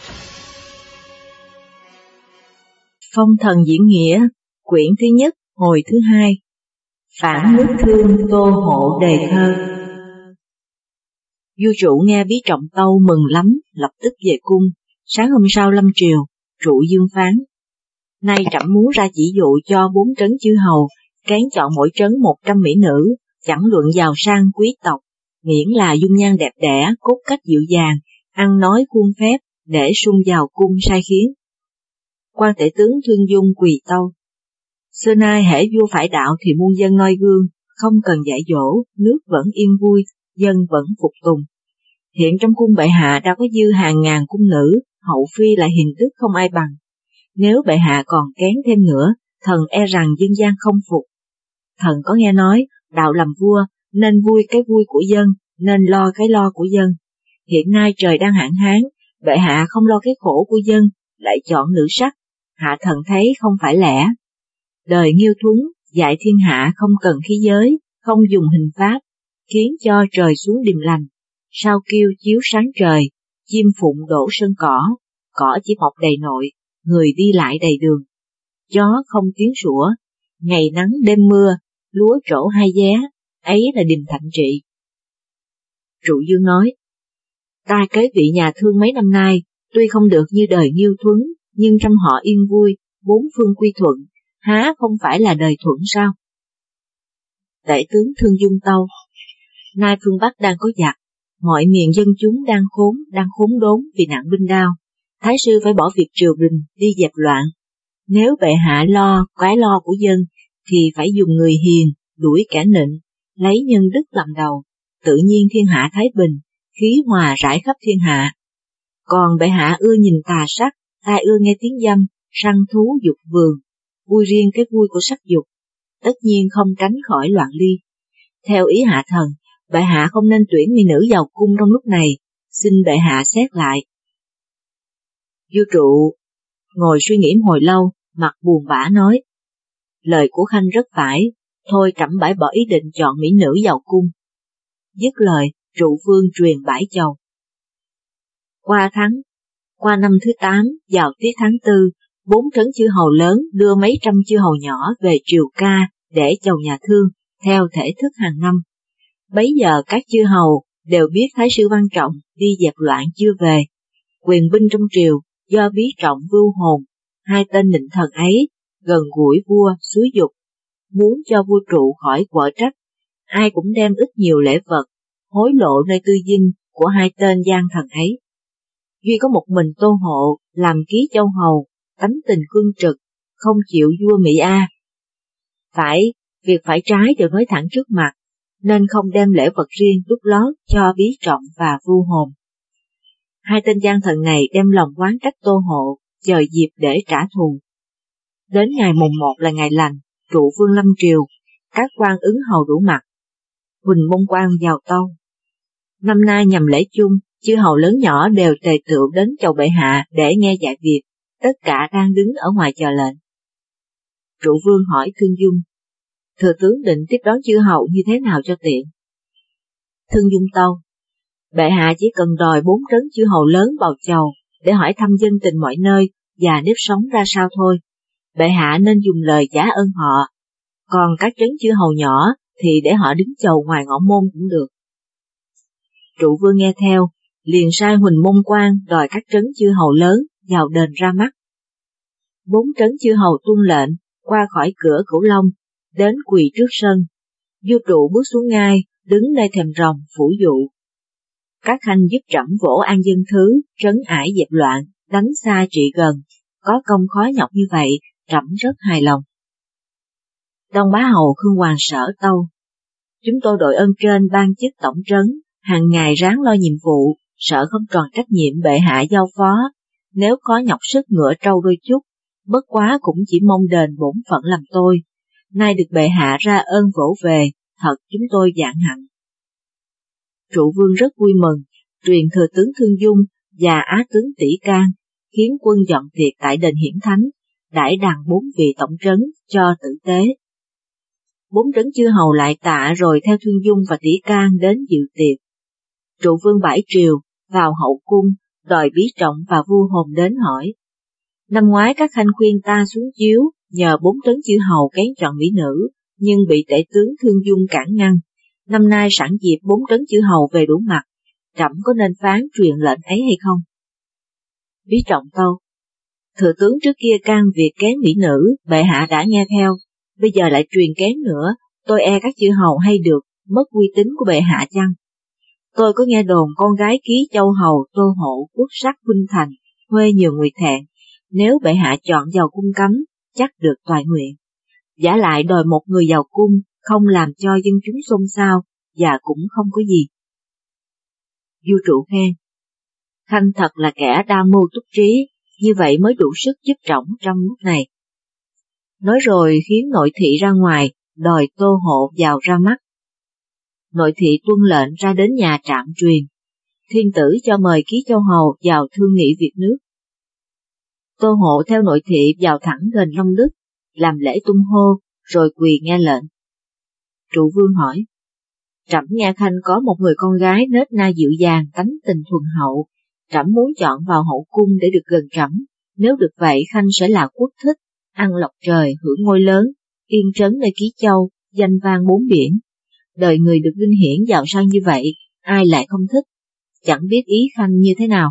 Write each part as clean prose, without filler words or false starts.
Phong thần diễn nghĩa, quyển thứ nhất, hồi thứ 2. Phản nước Thương Tô Hộ đề thơ. Vua Trụ nghe Bí Trọng Tâu mừng lắm, lập tức về cung. Sáng hôm sau lâm triều, Trụ dương phán: nay trẫm muốn ra chỉ dụ cho 4 trấn chư hầu, kén chọn mỗi trấn 100 mỹ nữ, chẳng luận giàu sang quý tộc, miễn là dung nhan đẹp đẽ, cốt cách dịu dàng, ăn nói khuôn phép, để sung vào cung sai khiến. Quan tể tướng Thương Dung quỳ tâu: xưa nay hễ vua phải đạo thì muôn dân noi gương, không cần dạy dỗ, nước vẫn yên vui, dân vẫn phục tùng. Hiện trong cung bệ hạ đã có dư hàng ngàn cung nữ, hậu phi là hiền đức không ai bằng. Nếu bệ hạ còn kén thêm nữa, thần e rằng dân gian không phục. Thần có nghe nói, đạo làm vua, nên vui cái vui của dân, nên lo cái lo của dân. Hiện nay trời đang hạn hán, bệ hạ không lo cái khổ của dân, lại chọn nữ sắc, hạ thần thấy không phải lẽ. Đời Nghiêu Thuấn dạy thiên hạ không cần khí giới, không dùng hình pháp, khiến cho trời xuống điềm lành. Sao kêu chiếu sáng trời, chim phụng đổ sân cỏ chỉ mọc đầy nội, người đi lại đầy đường. Chó không tiếng sủa, ngày nắng đêm mưa, lúa trổ 2 vé, ấy là điềm thạnh trị. Trụ Dương nói: ta kế vị nhà Thương mấy năm nay, tuy không được như đời Nghiêu Thuấn, nhưng trong họ yên vui, 4 phương quy thuận, há không phải là đời thuận sao? Tể tướng Thương Dung tâu: nay phương Bắc đang có giặc, mọi miền dân chúng đang khốn đốn vì nạn binh đao. Thái sư phải bỏ việc triều đình đi dẹp loạn. Nếu bệ hạ lo cái lo của dân, thì phải dùng người hiền, đuổi kẻ nịnh, lấy nhân đức làm đầu, tự nhiên thiên hạ thái bình, khí hòa rải khắp thiên hạ. Còn bệ hạ ưa nhìn tà sắc, ta ưa nghe tiếng dâm, săn thú dục vườn, vui riêng cái vui của sắc dục, tất nhiên không tránh khỏi loạn ly. Theo ý hạ thần, bệ hạ không nên tuyển mỹ nữ vào cung trong lúc này, xin bệ hạ xét lại. Vua Trụ ngồi suy nghĩ hồi lâu, mặt buồn bã nói: lời của Khanh rất phải, thôi trẫm bãi bỏ ý định chọn mỹ nữ vào cung. Dứt lời, Trụ vương truyền bãi chầu. Qua năm thứ 8, vào tiết tháng 4, 4 trấn chư hầu lớn đưa mấy trăm chư hầu nhỏ về triều ca để chầu nhà Thương, theo thể thức hàng năm. Bấy giờ các chư hầu đều biết Thái sư Văn Trọng đi dẹp loạn chưa về. Quyền binh trong triều do Bí Trọng Vưu Hồn, 2 tên nịnh thần ấy, gần gũi vua xúi dục, muốn cho vua Trụ khỏi quở trách. Ai cũng đem ít nhiều lễ vật, hối lộ nơi tư dinh của 2 tên gian thần ấy. Duy có một mình Tô Hộ làm ký châu hầu, tánh tình cương trực, không chịu vua Mỹ A. Việc phải trái đều nói thẳng trước mặt, nên không đem lễ vật riêng đút lót cho Bí Trọng và Vưu Hồn. 2 tên gian thần này đem lòng oán trách Tô Hộ, chờ dịp để trả thù. Đến ngày mùng 1 là ngày lành, Trụ vương lâm triều, các quan ứng hầu đủ mặt. Huỳnh Môn Quan vào tâu: năm nay nhằm lễ chung, chư hầu lớn nhỏ đều tề tựu đến chầu bệ hạ để nghe dạy việc, tất cả đang đứng ở ngoài chờ lệnh. Trụ vương hỏi Thương Dung: thừa tướng định tiếp đón chư hầu như thế nào cho tiện? Thương Dung tâu: bệ hạ chỉ cần đòi 4 trấn chư hầu lớn vào chầu để hỏi thăm dân tình mọi nơi và nếp sống ra sao thôi. Bệ hạ nên dùng lời trả ơn họ, còn các trấn chư hầu nhỏ thì để họ đứng chầu ngoài ngõ môn cũng được. Trụ vương nghe theo, liền sai Huỳnh Môn Quan đòi các trấn chư hầu lớn vào đền ra mắt. 4 trấn chư hầu tuân lệnh, qua khỏi cửa Cửu Long, đến quỳ trước sân. Vua Trụ bước xuống ngai, đứng nơi thềm rồng phủ dụ. Các khanh giúp trẫm vỗ an dân thứ, trấn ải dẹp loạn, đánh xa trị gần, có công khó nhọc như vậy, trẫm rất hài lòng. Đông Bá Hầu Khương Hoàng Sở tâu: chúng tôi đội ơn trên ban chức tổng trấn, hàng ngày ráng lo nhiệm vụ, sợ không tròn trách nhiệm bệ hạ giao phó, nếu có nhọc sức ngựa trâu đôi chút, bất quá cũng chỉ mong đền bổn phận làm tôi. Nay được bệ hạ ra ơn vỗ về, thật chúng tôi vạn hạnh. Trụ vương rất vui mừng, truyền thừa tướng Thương Dung và á tướng Tỷ Can, khiến quân dọn tiệc tại đền Hiển Thánh, đãi đàn 4 vị tổng trấn cho tử tế. 4 trấn chư hầu lại tạ rồi theo Thương Dung và Tỷ Can đến dự tiệc. Trụ vương bãi triều, vào hậu cung, đòi Bí Trọng và Vua Hồn đến hỏi. Năm ngoái các khanh khuyên ta xuống chiếu, nhờ 4 trấn chư hầu kén chọn mỹ nữ, nhưng bị tể tướng Thương Dung cản ngăn. Năm nay sẵn dịp 4 trấn chư hầu về đủ mặt, trẫm có nên phán truyền lệnh ấy hay không? Bí Trọng tâu: Thừa tướng trước kia can việc kén mỹ nữ, bệ hạ đã nghe theo, bây giờ lại truyền kén nữa, tôi e các chư hầu hay được mất uy tín của bệ hạ chăng? Tôi có nghe đồn con gái ký châu hầu Tô Hộ quốc sắc huynh thành, huê nhiều người thẹn, nếu bệ hạ chọn vào cung cấm, chắc được toại nguyện. Vả lại đòi một người vào cung, không làm cho dân chúng xôn xao, và cũng không có gì. Vua Trụ khen: Khanh thật là kẻ đa mưu túc trí, như vậy mới đủ sức giúp Trọng trong lúc này. Nói rồi khiến nội thị ra ngoài, đòi Tô Hộ vào ra mắt. Nội thị tuân lệnh ra đến nhà Trạm truyền, thiên tử cho mời ký châu hầu vào thương nghị việc nước. Tô Hộ theo nội thị vào thẳng đền Long Đức, làm lễ tung hô, rồi quỳ nghe lệnh. Trụ vương hỏi: Trẫm nghe khanh có một người con gái nết na dịu dàng, tánh tình thuần hậu, trẫm muốn chọn vào hậu cung để được gần trẫm. Nếu được vậy, khanh sẽ là quốc thích, ăn lộc trời, hưởng ngôi lớn, yên trấn nơi Ký Châu, danh vang bốn biển. Đời người được vinh hiển giàu sang như vậy, ai lại không thích? Chẳng biết ý khanh như thế nào.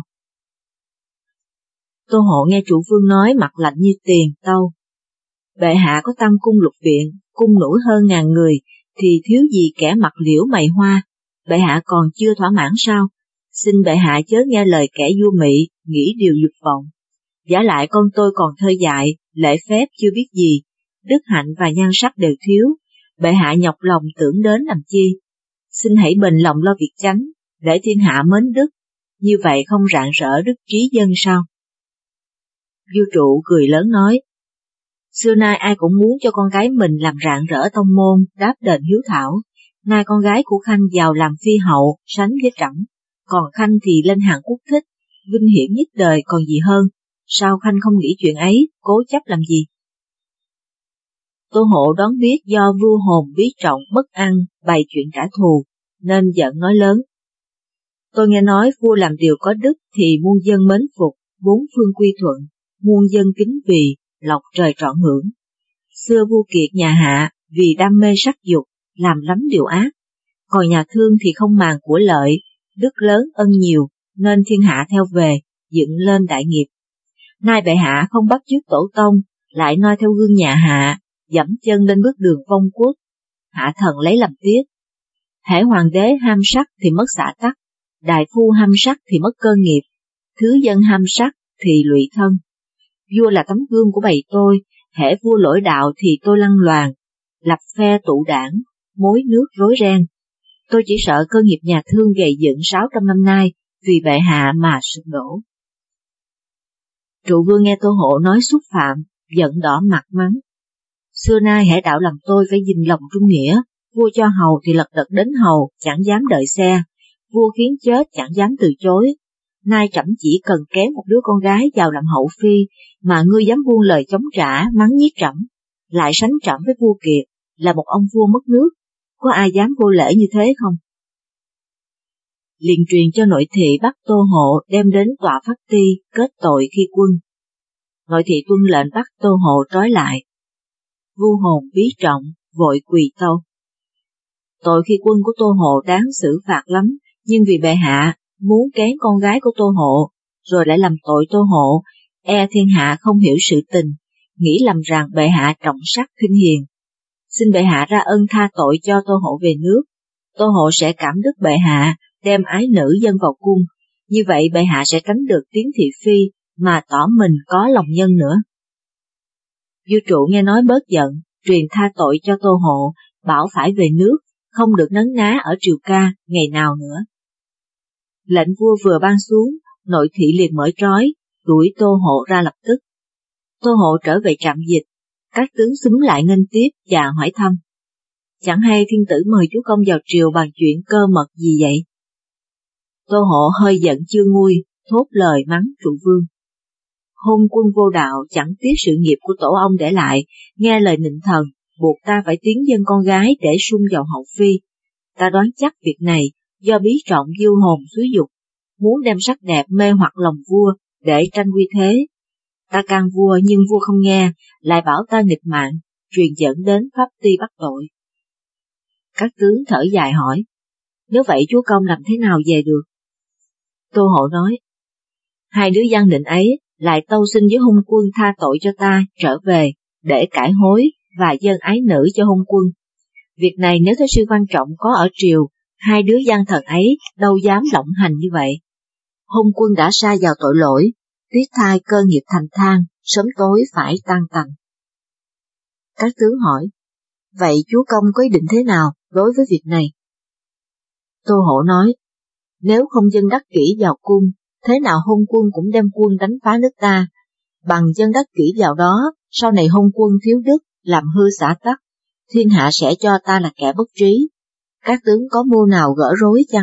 Tô Hộ nghe trụ vương nói mặt lạnh như tiền, tâu: Bệ hạ có tăng cung lục viện, cung nữ hơn 1000 người, thì thiếu gì kẻ mặt liễu mày hoa, bệ hạ còn chưa thỏa mãn sao? Xin bệ hạ chớ nghe lời kẻ vua mị, nghĩ điều dục vọng. Vả lại con tôi còn thơ dại, lễ phép chưa biết gì, đức hạnh và nhan sắc đều thiếu, bệ hạ nhọc lòng tưởng đến làm chi? Xin hãy bền lòng lo việc chánh, để thiên hạ mến đức, như vậy không rạng rỡ đức trí dân sao? Vua Trụ cười lớn nói: Xưa nay ai cũng muốn cho con gái mình làm rạng rỡ tông môn, đáp đền hiếu thảo. Nay con gái của khanh vào làm phi hậu, sánh với trẫm, còn khanh thì lên hàng quốc thích, vinh hiển nhất đời còn gì hơn. Sao khanh không nghĩ chuyện ấy, cố chấp làm gì? Tô Hộ đoán biết do vua Hồn Bí Trọng bất ăn, bày chuyện trả thù, nên giận nói lớn: Tôi nghe nói vua làm điều có đức thì muôn dân mến phục, bốn phương quy thuận, muôn dân kính vì, lộc trời trọn hưởng. Xưa vua Kiệt nhà Hạ vì đam mê sắc dục, làm lắm điều ác, còn nhà Thương thì không màng của lợi, đức lớn ân nhiều, nên thiên hạ theo về, dựng lên đại nghiệp. Nay bệ hạ không bắt chước tổ tông, lại noi theo gương nhà Hạ, dẫm chân lên bước đường vong quốc. Hạ thần lấy làm tiếc. Hễ hoàng đế ham sắc thì mất xã tắc, đại phu ham sắc thì mất cơ nghiệp, thứ dân ham sắc thì lụy thân. Vua là tấm gương của bầy tôi, hễ vua lỗi đạo thì tôi lăng loàn, lập phe tụ đảng, mối nước rối ren. Tôi chỉ sợ cơ nghiệp nhà Thương gầy dựng 600 năm nay, vì bệ hạ mà sụp đổ. Trụ vương nghe Tô Hộ nói xúc phạm, giận đỏ mặt mắng: Xưa nay hễ đạo làm tôi phải gìn lòng trung nghĩa, vua cho hầu thì lật đật đến hầu, chẳng dám đợi xe, vua khiến chết chẳng dám từ chối. Nay trẫm chỉ cần kéo một đứa con gái vào làm hậu phi, mà ngươi dám buông lời chống trả, mắng nhiếc trẫm, lại sánh trẫm với vua Kiệt, là một ông vua mất nước, có ai dám vô lễ như thế không? Liền truyền cho nội thị bắt Tô Hộ đem đến tòa Phát Ti kết tội khi quân. Nội thị tuân lệnh bắt Tô Hộ trói lại. Vua Hồn Bí Trọng vội quỳ tâu: Tội khi quân của Tô Hộ đáng xử phạt lắm, nhưng vì bệ hạ muốn kén con gái của Tô Hộ, rồi lại làm tội Tô Hộ, e thiên hạ không hiểu sự tình, nghĩ lầm rằng bệ hạ trọng sắc khinh hiền. Xin bệ hạ ra ân tha tội cho Tô Hộ về nước, Tô Hộ sẽ cảm đức bệ hạ, đem ái nữ dân vào cung, như vậy bệ hạ sẽ tránh được tiếng thị phi, mà tỏ mình có lòng nhân nữa. Vua Trụ nghe nói bớt giận, truyền tha tội cho Tô Hộ, bảo phải về nước, không được nấn ná ở triều ca ngày nào nữa. Lệnh vua vừa ban xuống, nội thị liền mở trói, đuổi Tô Hộ ra lập tức. Tô Hộ trở về trạm dịch, các tướng xúm lại nghênh tiếp và hỏi thăm: Chẳng hay thiên tử mời chúa công vào triều bàn chuyện cơ mật gì vậy? Tô Hộ hơi giận chưa nguôi, thốt lời mắng trụ vương: Hôn quân vô đạo, chẳng tiếc sự nghiệp của tổ ông để lại, nghe lời nịnh thần, buộc ta phải tiến dân con gái để sung vào hậu phi. Ta đoán chắc việc này do Bí Trọng diêu hồn xúi dục, muốn đem sắc đẹp mê hoặc lòng vua để tranh uy thế. Ta can vua nhưng vua không nghe, lại bảo ta nghịch mạng, truyền dẫn đến pháp ty bắt tội. Các tướng thở dài hỏi, nếu vậy chúa công làm thế nào về được? Tô Hộ nói, hai đứa gian định ấy lại tâu xin với hung quân tha tội cho ta trở về để cải hối và dâng ái nữ cho hung quân. Việc này nếu Thế Sư quan trọng có ở triều, hai đứa gian thần ấy đâu dám lộng hành như vậy. Hung quân đã sa vào tội lỗi, tuyết thai cơ nghiệp thành than, sớm tối phải tan tành. Các tướng hỏi, vậy chúa công có ý định thế nào đối với việc này? Tô Hộ nói, nếu không dân đắc kỷ vào cung, thế nào hung quân cũng đem quân đánh phá nước ta. Bằng dân đắc kỷ vào đó, sau này hung quân thiếu đức, làm hư xã tắc, thiên hạ sẽ cho ta là kẻ bất trí. Các tướng có mưu nào gỡ rối chăng?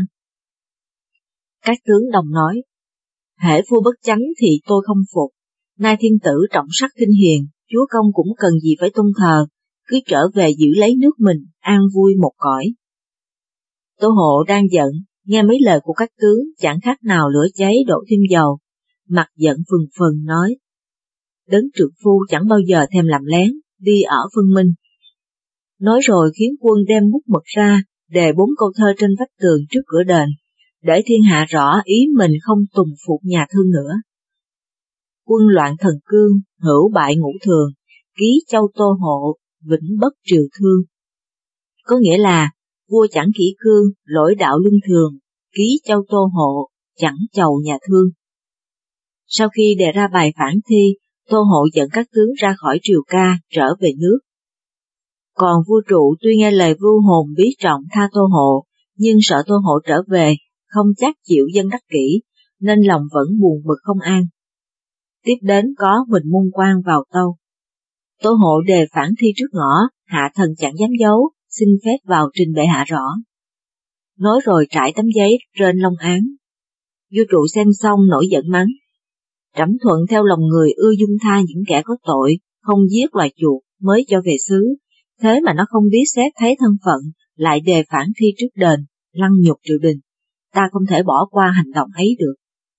Các tướng đồng nói, hễ vua bất chánh thì tôi không phục. Nay thiên tử trọng sắc khinh hiền, chúa công cũng cần gì phải tôn thờ, cứ trở về giữ lấy nước mình, an vui một cõi. Tô Hộ đang giận, nghe mấy lời của các tướng chẳng khác nào lửa cháy đổ thêm dầu, mặt giận phừng phừng nói, đấng trượng phu chẳng bao giờ thèm làm lén, đi ở phân minh. Nói rồi khiến quân đem bút mực ra, đề 4 câu thơ trên vách tường trước cửa đền, để thiên hạ rõ ý mình không tùng phục nhà Thương nữa. Quân loạn thần cương, hữu bại ngũ thường, ký châu Tô Hộ, vĩnh bất triều Thương. Có nghĩa là, vua chẳng kỷ cương, lỗi đạo luân thường, ký châu Tô Hộ, chẳng chầu nhà Thương. Sau khi đề ra bài phản thi, Tô Hộ dẫn các tướng ra khỏi triều ca, trở về nước. Còn vua Trụ tuy nghe lời vưu hồn bí trọng tha Tô Hộ, nhưng sợ Tô Hộ trở về, không chắc chịu dân đắc kỷ, nên lòng vẫn buồn bực không an. Tiếp đến có Huỳnh Môn Quan vào tâu. Tô Hộ đề phản thi trước ngõ, hạ thần chẳng dám giấu, xin phép vào trình bệ hạ rõ. Nói rồi trải tấm giấy trên long án. Vua Trụ xem xong nổi giận mắng. Trẫm thuận theo lòng người ưa dung tha những kẻ có tội, không giết loài chuột mới cho về xứ, thế mà nó không biết xét thấy thân phận, lại đề phản thi trước đền, lăng nhục triều đình. Ta không thể bỏ qua hành động ấy được.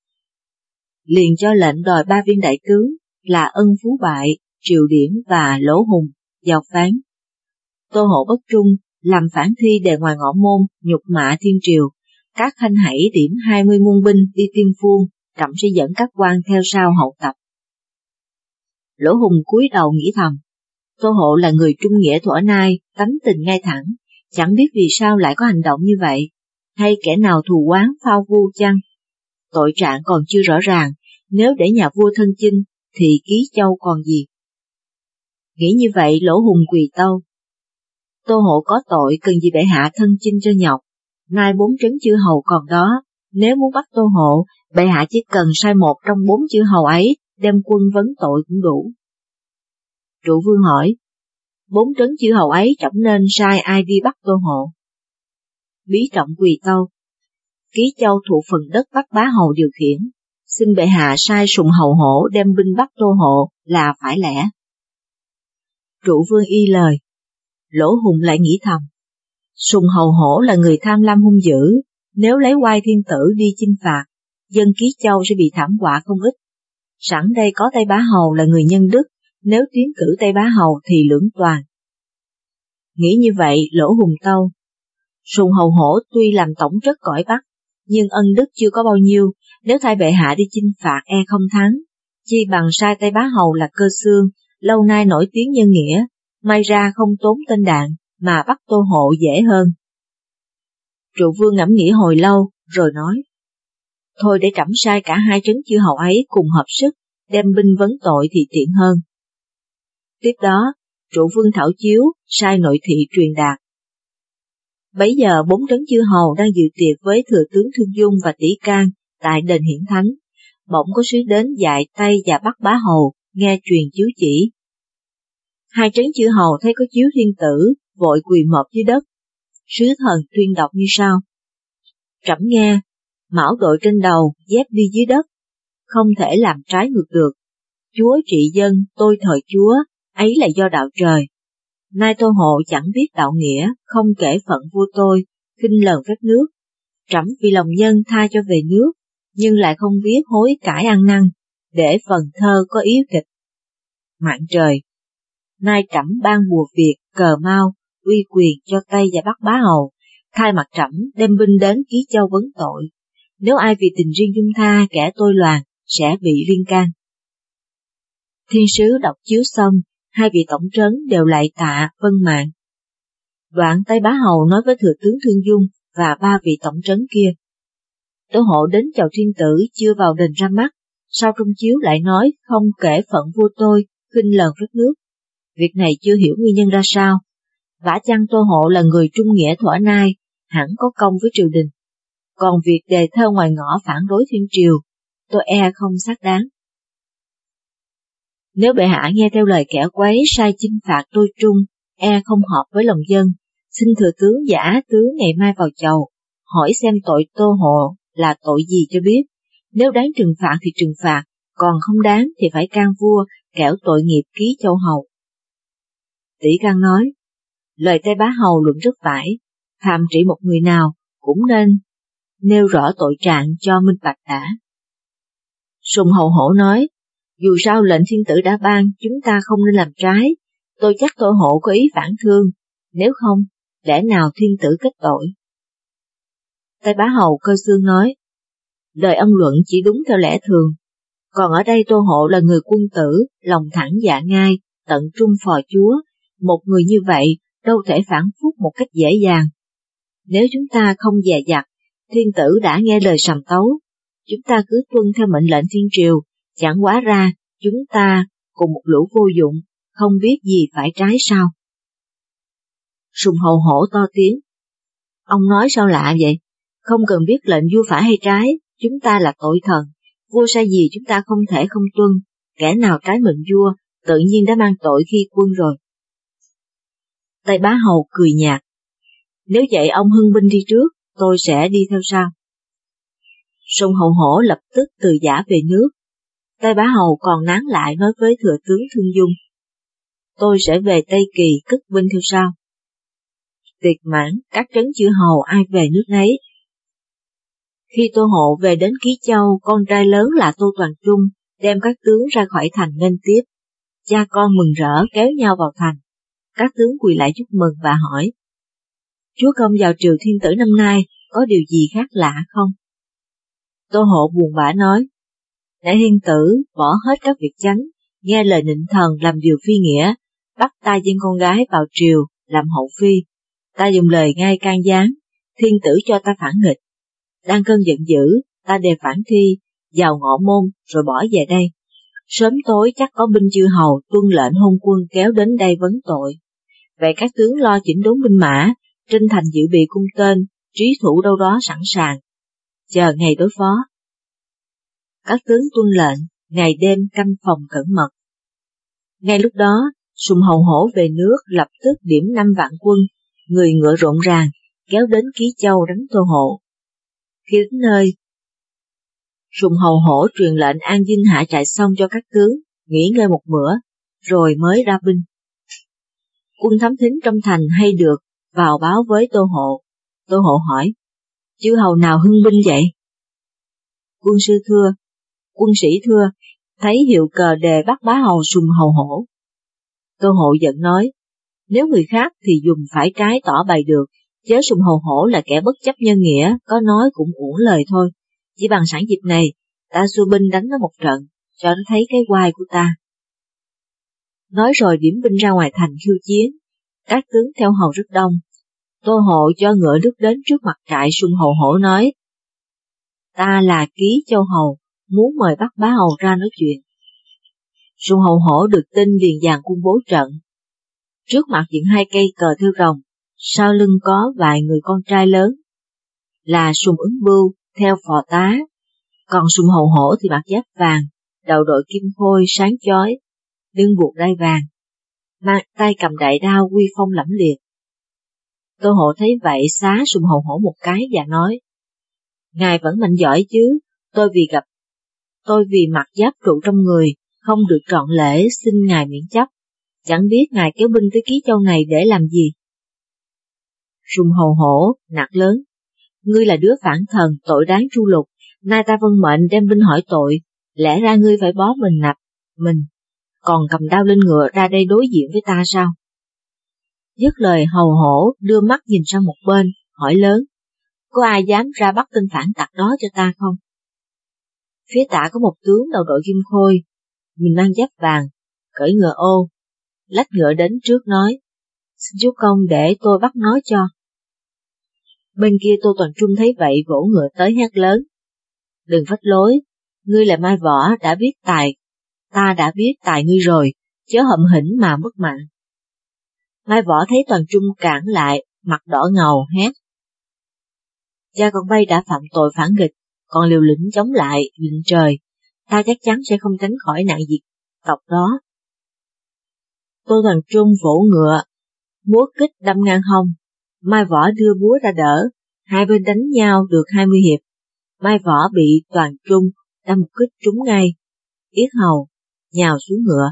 Liền cho lệnh đòi 3 viên đại tướng là Ân Phú Bại, Triều Điểm và Lỗ Hùng vào phán. Tô Hộ bất trung, làm phản thi đề ngoài ngõ môn, nhục mạ thiên triều. Các khanh hãy điểm 20 muôn binh đi tiên phuông, trẫm sẽ dẫn các quan theo sau hậu tập. Lỗ Hùng cúi đầu nghĩ thầm, Tô Hộ là người trung nghĩa thuở nay, tánh tình ngay thẳng, chẳng biết vì sao lại có hành động như vậy, hay kẻ nào thù oán phao vu chăng? Tội trạng còn chưa rõ ràng, nếu để nhà vua thân chinh, thì ký châu còn gì? Nghĩ như vậy Lỗ Hùng quỳ tâu. Tô Hộ có tội cần gì bệ hạ thân chinh cho nhọc, nay 4 trấn chư hầu còn đó, nếu muốn bắt Tô Hộ, bệ hạ chỉ cần sai một trong 4 chư hầu ấy đem quân vấn tội cũng đủ. Trụ Vương hỏi, 4 trấn chư hầu ấy trẫm nên sai ai đi bắt Tô Hộ? Bí Trọng quỳ tâu, Ký Châu thuộc phần đất Bắc Bá Hầu điều khiển, xin bệ hạ sai Sùng Hầu Hổ đem binh bắt Tô Hộ là phải lẽ. Trụ Vương y lời. Lỗ Hùng lại nghĩ thầm, Sùng Hầu Hổ là người tham lam hung dữ, nếu lấy oai thiên tử đi chinh phạt, dân Ký Châu sẽ bị thảm họa không ít. Sẵn đây có Tây Bá Hầu là người nhân đức, nếu tiến cử Tây Bá Hầu thì lưỡng toàn. Nghĩ như vậy Lỗ Hùng tâu, Sùng Hầu Hổ tuy làm tổng trất cõi Bắc, nhưng ân đức chưa có bao nhiêu, nếu thay bệ hạ đi chinh phạt e không thắng, chi bằng sai Tây Bá Hầu là Cơ Xương, lâu nay nổi tiếng nhân nghĩa, may ra không tốn tên đạn, mà bắt Tô Hộ dễ hơn. Trụ Vương ngẫm nghĩ hồi lâu, rồi nói, thôi để trẫm sai cả 2 trấn chư hầu ấy cùng hợp sức, đem binh vấn tội thì tiện hơn. Tiếp đó, Trụ Vương thảo chiếu, sai nội thị truyền đạt. Bấy giờ 4 trấn chư hầu đang dự tiệc với thừa tướng Thương Dung và Tỷ Can tại đền Hiển Thánh, bỗng có sứ đến dạy Tây và Bắc Bá Hầu, nghe truyền chiếu chỉ. 2 trấn chư hầu thấy có chiếu thiên tử, vội quỳ mọp dưới đất. Sứ thần tuyên đọc như sau. Trẫm nghe, mão đội trên đầu, dép đi dưới đất, không thể làm trái ngược được. Chúa trị dân, tôi thờ Chúa, ấy là do đạo trời. Nay Tô Hộ chẳng biết đạo nghĩa, không kể phận vua tôi, khinh lờn phép nước. Trẫm vì lòng nhân tha cho về nước, nhưng lại không biết hối cải ăn năn, để phần thơ có ý kịch. Mạng trời, nay trẫm ban bùa việc cờ mau, uy quyền cho Tây và Bắc Bá Hầu, thay mặt trẫm đem binh đến Ký Châu vấn tội. Nếu ai vì tình riêng dung tha kẻ tôi loàn, sẽ bị liên can. Thiên sứ đọc chiếu xong, hai vị tổng trấn đều lạy tạ vâng mạng. Đoạn Tây Bá Hầu nói với thừa tướng Thương Dung và ba vị tổng trấn kia: Tố hộ đến chầu thiên tử chưa vào đình ra mắt, sau trung chiếu lại nói không kể phận vua tôi, khinh lờn đất nước. Việc này chưa hiểu nguyên nhân ra sao. Vả chăng Tô Hộ là người trung nghĩa thuở nay, hẳn có công với triều đình. Còn việc đề thơ ngoài ngõ phản đối thiên triều, tôi e không xác đáng. Nếu bệ hạ nghe theo lời kẻ quấy sai chinh phạt tôi trung, e không hợp với lòng dân, xin thừa tướng và á tướng ngày mai vào chầu, hỏi xem tội Tô Hộ là tội gì cho biết. Nếu đáng trừng phạt thì trừng phạt, còn không đáng thì phải can vua, kẻo tội nghiệp Ký Châu hầu. Tỷ Can nói, lời Tây Bá Hầu luận rất phải, phàm trị một người nào cũng nên nêu rõ tội trạng cho minh bạch đã. Sùng Hầu Hổ nói, dù sao lệnh thiên tử đã ban, chúng ta không nên làm trái, tôi chắc Tô Hộ có ý phản thương, nếu không, lẽ nào thiên tử kết tội. Tây Bá Hầu Cơ Xương nói, lời ông luận chỉ đúng theo lẽ thường, còn ở đây Tô Hộ là người quân tử, lòng thẳng dạ ngay, tận trung phò chúa, một người như vậy đâu thể phản phúc một cách dễ dàng. Nếu chúng ta không dè dặt, thiên tử đã nghe lời sàm tấu, chúng ta cứ tuân theo mệnh lệnh thiên triều, chẳng hóa ra chúng ta cùng một lũ vô dụng, không biết gì phải trái sao. Sùng Hầu Hổ to tiếng, ông nói sao lạ vậy, không cần biết lệnh vua phải hay trái, chúng ta là tội thần, vua sai gì chúng ta không thể không tuân, kẻ nào trái mệnh vua tự nhiên đã mang tội khi quân rồi. Tây Bá Hầu cười nhạt, nếu vậy ông hưng binh đi trước, tôi sẽ đi theo sau. Sùng Hầu Hổ lập tức từ giã về nước. Tây Bá Hầu còn nán lại nói với thừa tướng Thương Dung, tôi sẽ về Tây Kỳ cất binh theo sau. Tiệc mãn, các trấn chư hầu ai về nước nấy. Khi Tô Hộ về đến Ký Châu, con trai lớn là Tô Toàn Trung đem các tướng ra khỏi thành nghênh tiếp. Cha con mừng rỡ kéo nhau vào thành. Các tướng quỳ lại chúc mừng và hỏi, chúa công vào triều thiên tử năm nay có điều gì khác lạ không? Tô Hộ buồn bã nói, nãy thiên tử bỏ hết các việc chánh, nghe lời nịnh thần làm điều phi nghĩa, bắt ta dân con gái vào triều làm hậu phi. Ta dùng lời ngay can gián, thiên tử cho ta phản nghịch. Đang cơn giận dữ, ta đề phản thi, vào ngọ môn rồi bỏ về đây. Sớm tối chắc có binh chư hầu tuân lệnh hôn quân kéo đến đây vấn tội. Vậy các tướng lo chỉnh đốn binh mã, trên thành dự bị cung tên, trí thủ đâu đó sẵn sàng, chờ ngày đối phó. Các tướng tuân lệnh, ngày đêm canh phòng cẩn mật. Ngay lúc đó, Sùng Hầu Hổ về nước lập tức điểm 5 vạn quân, người ngựa rộn ràng, kéo đến Ký Châu đánh Tô Hộ. Khi đến nơi, Sùng Hầu Hổ truyền lệnh an dinh hạ trại xong cho các tướng, nghỉ ngơi một bữa, rồi mới ra binh. Quân thám thính trong thành hay được, vào báo với Tô Hộ. Tô Hộ hỏi, chư hầu nào hưng binh vậy? Quân sư thưa, quân sĩ thưa, thấy hiệu cờ đề bắt Bá Hầu Sùng Hầu Hổ. Tô Hộ giận nói, nếu người khác thì dùng phải trái tỏ bày được, chớ Sùng Hầu Hổ là kẻ bất chấp nhân nghĩa, có nói cũng uổng lời thôi. Chỉ bằng sẵn dịp này, ta xua binh đánh nó một trận, cho nó thấy cái oai của ta. Nói rồi điểm binh ra ngoài thành khiêu chiến, các tướng theo hầu rất đông. Tô Hộ cho ngựa nước đến trước mặt trại Sùng Hầu Hổ nói, ta là Ký Châu hầu, muốn mời bắt Bá Hầu ra nói chuyện. Sùng Hầu Hổ được tin liền dàn quân bố trận. Trước mặt dựng 2 cây cờ thêu rồng, sau lưng có vài người con trai lớn, là Sùng Ứng Bưu theo phò tá, còn Sùng Hầu Hổ thì mặc giáp vàng, đầu đội kim khôi sáng chói, lưng buộc đai vàng, mang tay cầm đại đao uy phong lẫm liệt. Tô Hộ thấy vậy xá Sùng Hầu Hổ một cái và nói, ngài vẫn mạnh giỏi chứ, tôi vì mặc giáp trụ trong người, không được trọn lễ, xin ngài miễn chấp, chẳng biết ngài kéo binh tới Ký Châu này để làm gì. Sùng Hầu Hổ nạt lớn, ngươi là đứa phản thần tội đáng tru lục, Nay ta vâng mệnh đem binh hỏi tội, lẽ ra ngươi phải bó mình nạp mình, còn cầm đao lên ngựa ra đây đối diện với ta sao? Dứt lời hầu hổ đưa mắt nhìn sang một bên, hỏi lớn, có ai dám ra bắt tên phản tặc đó cho ta không? Phía tả có một tướng đầu đội kim khôi, mình mang giáp vàng, cưỡi ngựa ô, lách ngựa đến trước nói, xin chúa công để tôi bắt nó cho. Bên kia Tô Toàn Trung thấy vậy vỗ ngựa tới hét lớn, đừng phách lối, ngươi là Mai Võ đã biết tài, ta đã biết tài ngươi rồi, chớ hậm hĩnh mà mất mạng. Mai Võ thấy Toàn Trung cản lại, mặt đỏ ngầu hét, cha con bay đã phạm tội phản nghịch, còn liều lĩnh chống lại lệnh trời, ta chắc chắn sẽ không tránh khỏi nạn diệt tộc đó. Tô Toàn Trung vỗ ngựa, múa kích đâm ngang hông, Mai Võ đưa búa ra đỡ, hai bên đánh nhau được 20 hiệp. Mai Võ bị Toàn Trung đâm một kích trúng ngay, yết hầu, nhào xuống ngựa.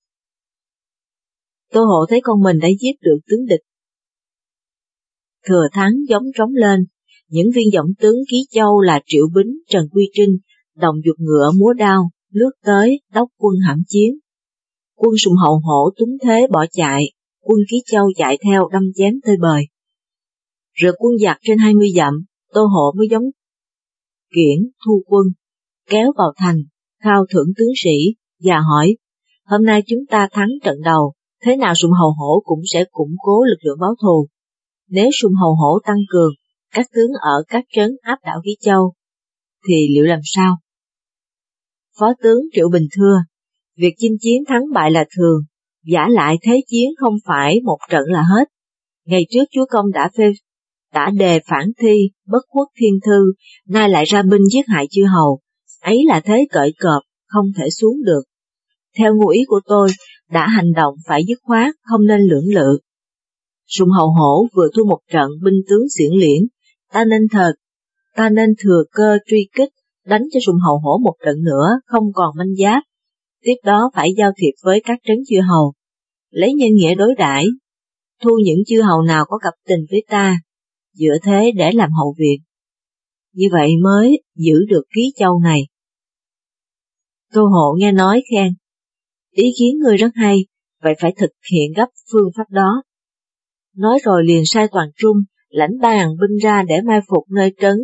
Tô Hộ thấy con mình đã giết được tướng địch, thừa thắng giống trống lên, những viên dõng tướng Ký Châu là Triệu Bính, Trần Quy Trinh, đồng giục ngựa múa đao, lướt tới đốc quân hãm chiến. Quân Sùng Hầu Hổ túng thế bỏ chạy, quân Ký Châu chạy theo đâm chém tơi bời. Rượt quân giặc trên 20 dặm, Tô Hộ mới giống kiển thu quân, kéo vào thành, khao thưởng tướng sĩ, và hỏi, hôm nay chúng ta thắng trận đầu, thế nào Sùng Hầu Hổ cũng sẽ củng cố lực lượng báo thù. Nếu Sùng Hầu Hổ tăng cường, các tướng ở các trấn áp đảo Ký Châu, thì liệu làm sao? Phó tướng Triệu Bình thưa, việc chinh chiến thắng bại là thường, vả lại thế chiến không phải một trận là hết. Ngày trước chúa công đã đề phản thi, bất khuất thiên thư, nay lại ra binh giết hại chư hầu, ấy là thế cởi cọp, không thể xuống được. Theo ngụ ý của tôi, đã hành động phải dứt khoát, không nên lưỡng lự. Sùng Hầu Hổ vừa thua một trận binh tướng xiển liễn, ta nên thừa cơ truy kích, đánh cho Sùng Hầu Hổ một trận nữa, không còn manh giáp. Tiếp đó phải giao thiệp với các trấn chư hầu, lấy nhân nghĩa đối đãi, thu những chư hầu nào có cặp tình với ta, dựa thế để làm hậu việc. Như vậy mới giữ được Ký Châu này. Tô Hộ nghe nói khen, ý kiến ngươi rất hay, vậy phải thực hiện gấp phương pháp đó. Nói rồi liền sai Toàn Trung lãnh 3.000 binh ra để mai phục nơi trấn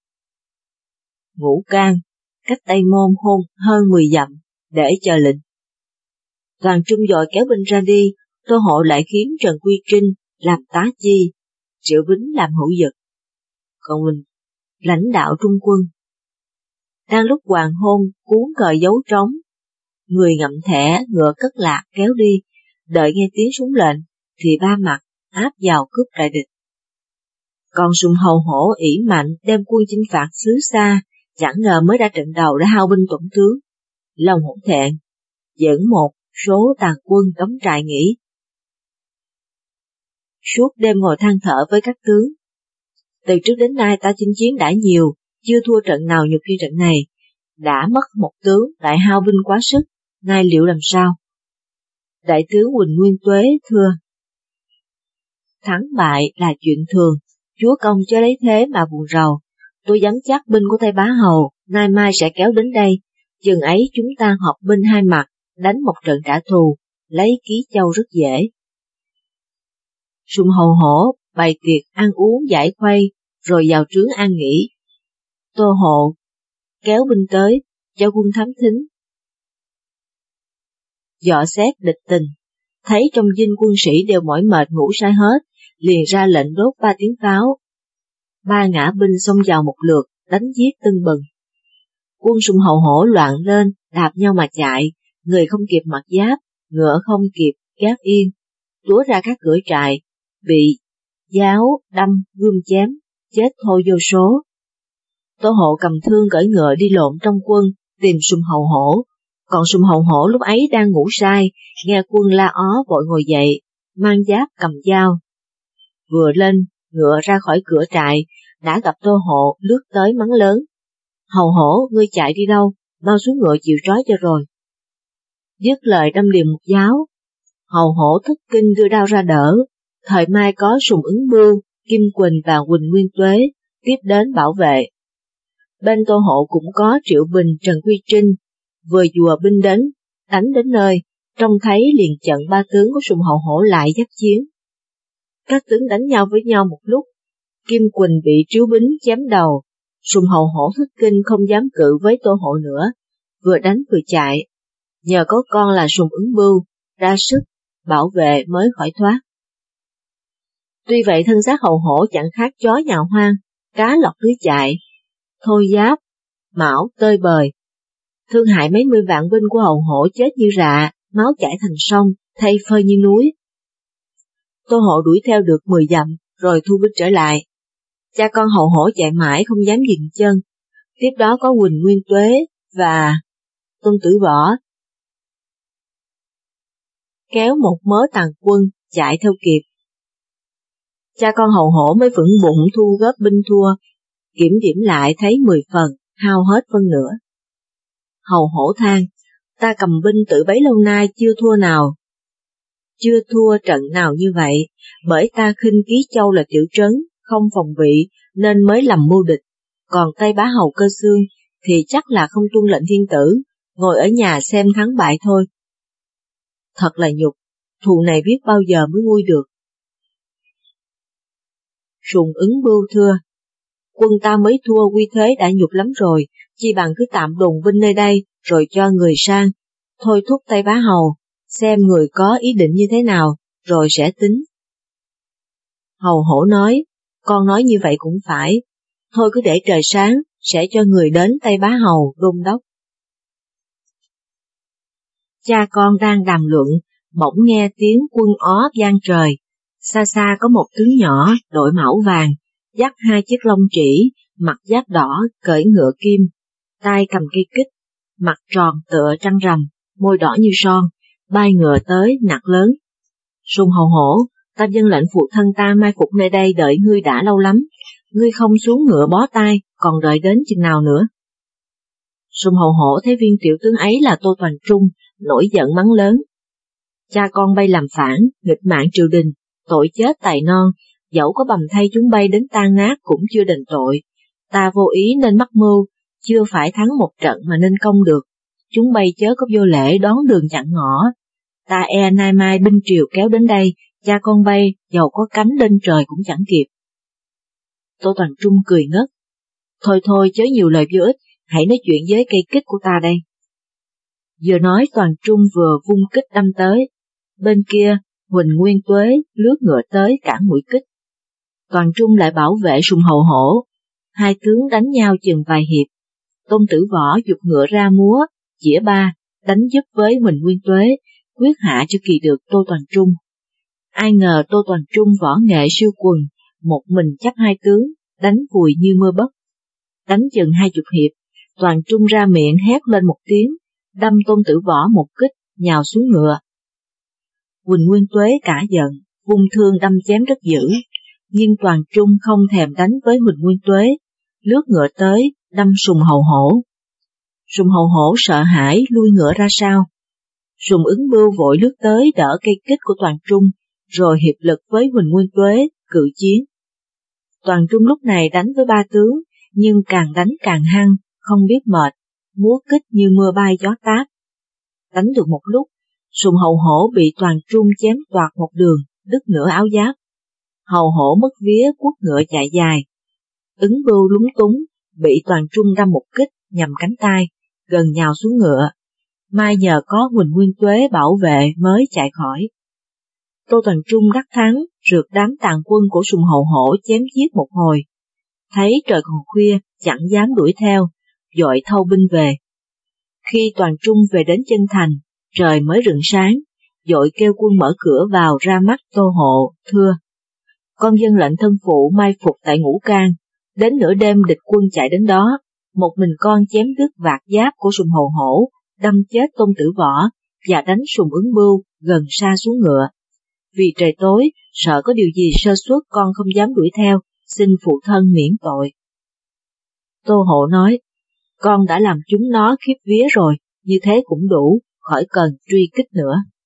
Ngũ Can, cách Tây Môn hơn 10 dặm, để chờ lệnh. Toàn Trung dội kéo binh ra đi, Tô Hộ lại khiến Trần Quy Trinh làm tá chi, Triệu Bính làm hữu dực, còn mình lãnh đạo trung quân. Đang lúc hoàng hôn cuốn cờ dấu trống, người ngậm thẻ, ngựa cất lạc kéo đi, đợi nghe tiếng súng lệnh, thì ba mặt áp vào cướp đại địch. Còn Sùng Hầu Hổ ỷ mạnh đem quân chinh phạt xứ xa, chẳng ngờ mới ra trận đầu đã hao binh tổn tướng. Lòng hổ thẹn, dẫn một số tàn quân cắm trại nghỉ. Suốt đêm ngồi than thở với các tướng. Từ trước đến nay ta chinh chiến đã nhiều, chưa thua trận nào nhục như trận này. Đã mất một tướng, lại hao binh quá sức, nay liệu làm sao? Đại tướng Huỳnh Nguyên Tuế thưa, thắng bại là chuyện thường, chúa công chớ lấy thế mà buồn rầu. Tôi dám chắc binh của Tây Bá Hầu nay mai sẽ kéo đến đây, chừng ấy chúng ta họp binh hai mặt, đánh một trận trả thù, lấy Ký Châu rất dễ. Sùng Hầu Hổ bày tiệc ăn uống giải khuây, rồi vào trướng an nghỉ. Tô Hộ kéo binh tới, cho quân thám thính, dò xét địch tình, thấy trong dinh quân sĩ đều mỏi mệt ngủ say hết, liền ra lệnh đốt 3 tiếng pháo. 3 ngã binh xông vào một lượt, đánh giết tưng bừng. Quân Sùng Hầu Hổ loạn lên, đạp nhau mà chạy, người không kịp mặc giáp, ngựa không kịp gác yên, túa ra các cửa trại, bị giáo đâm gươm chém, chết thôi vô số. Tô Hộ cầm thương cởi ngựa đi lộn trong quân, tìm Sùng Hầu Hổ, còn Sùng Hầu Hổ lúc ấy đang ngủ say, nghe quân la ó vội ngồi dậy, mang giáp cầm dao. Vừa lên ngựa ra khỏi cửa trại, đã gặp Tô Hộ lướt tới mắng lớn, Hầu Hổ, ngươi chạy đi đâu, mau xuống ngựa chịu trói cho rồi. Dứt lời đâm liền một giáo, Hầu Hổ thất kinh đưa đao ra đỡ, thời mai có Sùng Ứng Bưu, Kim Quỳnh và Huỳnh Nguyên Tuế tiếp đến bảo vệ. Bên Tô Hộ cũng có Triệu Bình, Trần Quy Trinh, vừa dùa binh đến, đánh đến nơi, trông thấy liền chận ba tướng của Sùng Hậu Hổ lại giáp chiến. Các tướng đánh nhau với nhau một lúc, Kim Quỳnh bị Triếu Bính chém đầu, Sùng Hậu Hổ thất kinh không dám cự với Tô Hộ nữa, vừa đánh vừa chạy, nhờ có con là Sùng Ứng Bưu ra sức bảo vệ mới khỏi thoát. Tuy vậy thân xác Hậu Hổ chẳng khác chó nhà hoang, cá lọt lưới chạy, thôi giáp, mão tơi bời. Thương hại mấy mươi vạn binh của Hậu Hổ chết như rạ, máu chảy thành sông, thay phơi như núi. Tô Hộ đuổi theo được 10 dặm, rồi thu binh trở lại. Cha con Hậu Hổ chạy mãi không dám dừng chân. Tiếp đó có Huỳnh Nguyên Tuế và Tôn Tử Võ kéo một mớ tàn quân chạy theo kịp. Cha con Hậu Hổ mới vững bụng thu góp binh thua, kiểm điểm lại thấy 10 phần, hao hết phân nửa. Hậu Hổ than, ta cầm binh tự bấy lâu nay chưa thua trận nào như vậy, bởi ta khinh Ký Châu là tiểu trấn, không phòng bị nên mới lầm mưu địch, còn Tây Bá Hầu Cơ Xương thì chắc là không tuân lệnh thiên tử, ngồi ở nhà xem thắng bại thôi. Thật là nhục, thù này biết bao giờ mới nguôi được. Sùng Ứng Bưu thưa, quân ta mới thua quy thế đã nhục lắm rồi, chi bằng cứ tạm đồn binh nơi đây rồi cho người sang, thôi thúc Tây Bá Hầu, xem người có ý định như thế nào, rồi sẽ tính. Hầu Hổ nói, con nói như vậy cũng phải, thôi cứ để trời sáng, sẽ cho người đến Tây Bá Hầu đôn đốc. Cha con đang đàm luận, bỗng nghe tiếng quân ó vang trời, xa xa có một tướng nhỏ, đội mão vàng, dắt 2 chiếc lông trĩ, mặt giáp đỏ, cưỡi ngựa kim, tay cầm cây kích, mặt tròn tựa trăng rằm, môi đỏ như son, bay ngựa tới nặc lớn. Sùng Hậu Hổ, ta dâng lệnh phụ thân ta mai phục nơi đây đợi ngươi đã lâu lắm, ngươi không xuống ngựa bó tay, còn đợi đến chừng nào nữa? Sùng Hậu Hổ thấy viên tiểu tướng ấy là Tô Toàn Trung, nổi giận mắng lớn. Cha con bay làm phản, nghịch mạng triều đình, tội chết tài non, dẫu có bầm thay chúng bay đến tan nát cũng chưa đền tội. Ta vô ý nên mắc mưu, chưa phải thắng một trận mà nên công được. Chúng bay chớ có vô lễ đón đường chặn ngõ. Ta e nay mai binh triều kéo đến đây, cha con bay dầu có cánh lên trời cũng chẳng kịp. Tô Toàn Trung cười ngất. Thôi chớ nhiều lời vô ích, hãy nói chuyện với cây kích của ta đây. Vừa nói Toàn Trung vừa vung kích đâm tới. Bên kia, Huỳnh Nguyên Tuế lướt ngựa tới cản mũi kích. Toàn Trung lại bảo vệ Sùng Hậu Hổ. 2 tướng đánh nhau chừng vài hiệp. Tôn Tử Võ giục ngựa ra múa, chĩa ba, đánh giúp với Huỳnh Nguyên Tuế, quyết hạ cho kỳ được Tô Toàn Trung. Ai ngờ Tô Toàn Trung võ nghệ siêu quần, một mình chấp 2 tướng, đánh vùi như mưa bất. Đánh chừng 20 hiệp, Toàn Trung ra miệng hét lên một tiếng, đâm Tôn Tử Võ một kích, nhào xuống ngựa. Huỳnh Nguyên Tuế cả giận, vung thương đâm chém rất dữ, nhưng Toàn Trung không thèm đánh với Huỳnh Nguyên Tuế, lướt ngựa tới, đâm Sùng Hậu Hổ. Sùng Hậu Hổ sợ hãi lui ngựa ra sau. Sùng Ứng Bưu vội lướt tới đỡ cây kích của Toàn Trung, rồi hiệp lực với Huỳnh Nguyên Tuế, cự chiến. Toàn Trung lúc này đánh với 3 tướng, nhưng càng đánh càng hăng, không biết mệt, múa kích như mưa bay gió táp. Đánh được một lúc, Sùng Hậu Hổ bị Toàn Trung chém toạc một đường, đứt nửa áo giáp. Hậu Hổ mất vía quất ngựa chạy dài. Ứng Bưu lúng túng, bị Toàn Trung đâm một kích nhằm cánh tay, gần nhào xuống ngựa. Mai nhờ có Huỳnh Nguyên Tuế bảo vệ mới chạy khỏi. Tô Toàn Trung đắc thắng, rượt đám tàn quân của Sùng Hậu Hổ chém giết một hồi. Thấy trời còn khuya, chẳng dám đuổi theo, vội thâu binh về. Khi Toàn Trung về đến chân thành, trời mới rạng sáng, vội kêu quân mở cửa vào ra mắt Tô Hộ, thưa. Con dâng lệnh thân phụ mai phục tại Ngũ Can, đến nửa đêm địch quân chạy đến đó, một mình con chém đứt vạt giáp của Sùng Hậu Hổ, đâm chết Tôn Tử Võ và đánh Sùng Ứng Bưu gần sa xuống ngựa. Vì trời tối, sợ có điều gì sơ suất con không dám đuổi theo, xin phụ thân miễn tội. Tô Hộ nói, con đã làm chúng nó khiếp vía rồi, như thế cũng đủ, khỏi cần truy kích nữa.